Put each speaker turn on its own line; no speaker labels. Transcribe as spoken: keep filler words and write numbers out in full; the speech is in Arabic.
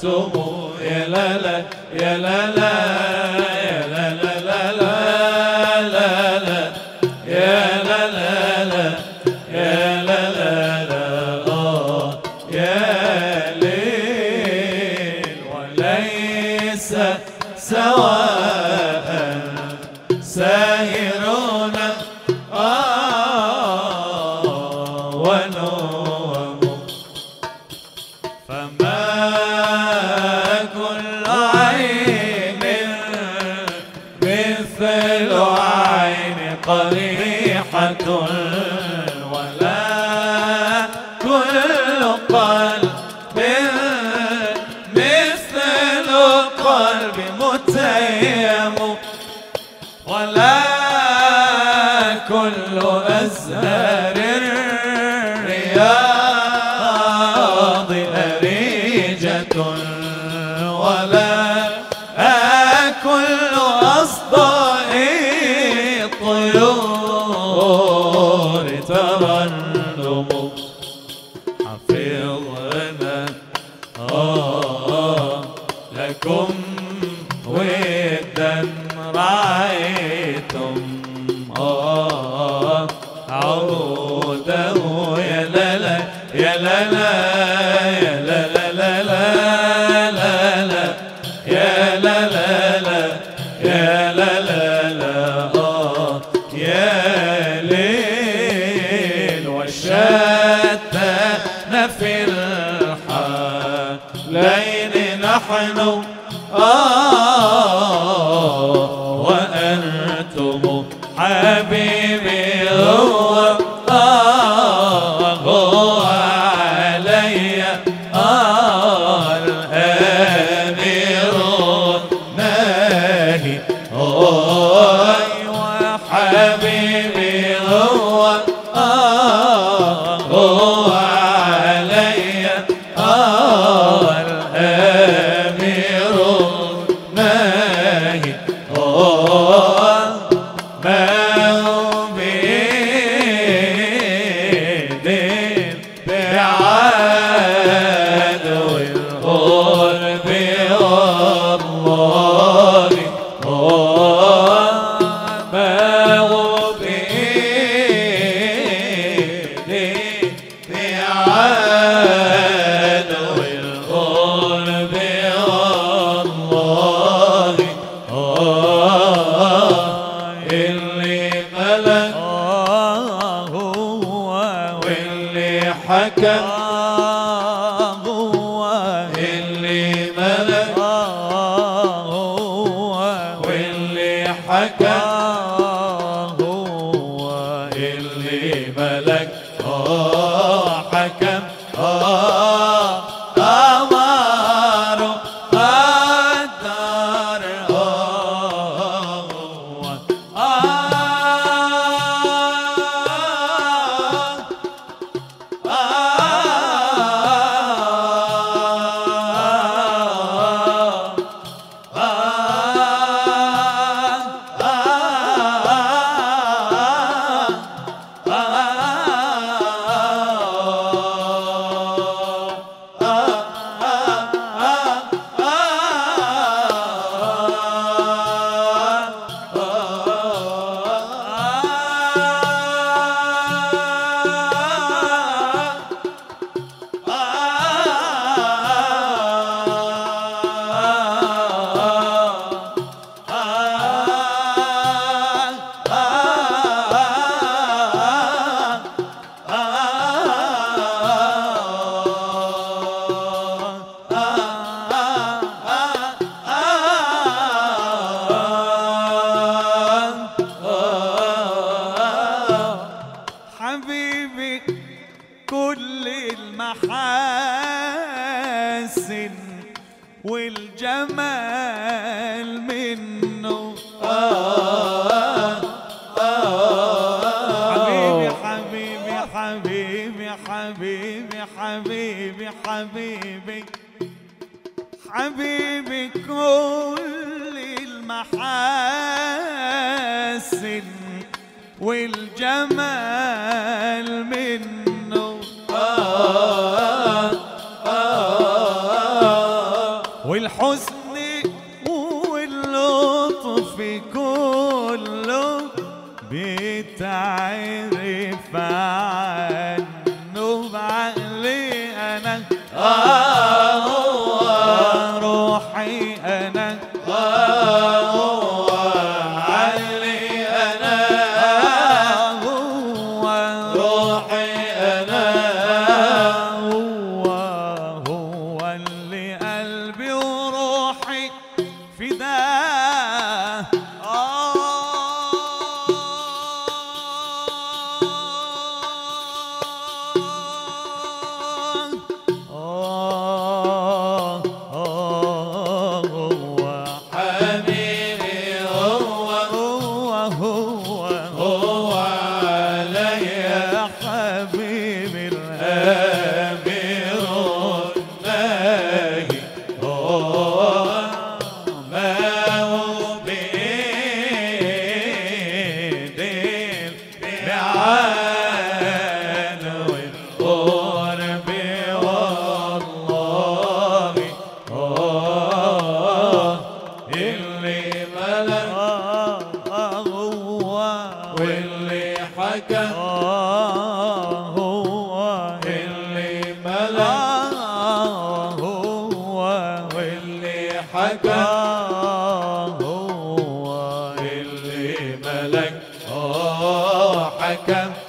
وأنتم يا لا لا يا لا لا يا لا لا لا لا لا يا لا لا لا يا لا لا لا آه يا ليل وليس سواء سائرون آه ونوم فما كل عين مثل عين قريحة ولا كل قلب مثل قلب متيم ولا كل أزهار الرياض أريجة ولا كل أصداء الطيور ترنم حفظنا آه لكم ودا رعيتم آه عوده يا لا لا يا لا لا يا لا لا لا لا لا يا لا لا لا يا لا لا لا آه يا ليل وشتان في الحالين نحن آه وأنتم حبيبي هو آه هو علي آه الأمير الناهي أيوة حبيبي هو آه هو علي آه الأمير الناهي آه ما هو بيدين بعدو القرب والله ما هو بيدين بعدو القرب والله اللي ملك هو واللي حكم هو اللي ملك هو واللي حكم هو اللي ملك آه حكم آه أمر قدر آه والجمال منه آه آه حبيبي حبيبي حبيبي حبيبي حبيبي حبيبي حبيبي كل المحاسن والجمال منه آه آه والحسن واللطف كله بتعرف عنه بعقلي انا
آه هو
روحي انا
آه هو عقلي أنا
هو
روحي أنا
هو هو اللي قلبي وروحي فداه آه آه هو
حبيبي هو
هو هو
هو علي
يا حبيبي
أمير الناهي هو ما هو بإيدين بعان والقرب والله آه اللي ملك
آه هو
واللي حكى
آه هو
اللي ملك
آه هو
واللي حكى
آه هو
اللي ملك آه حكى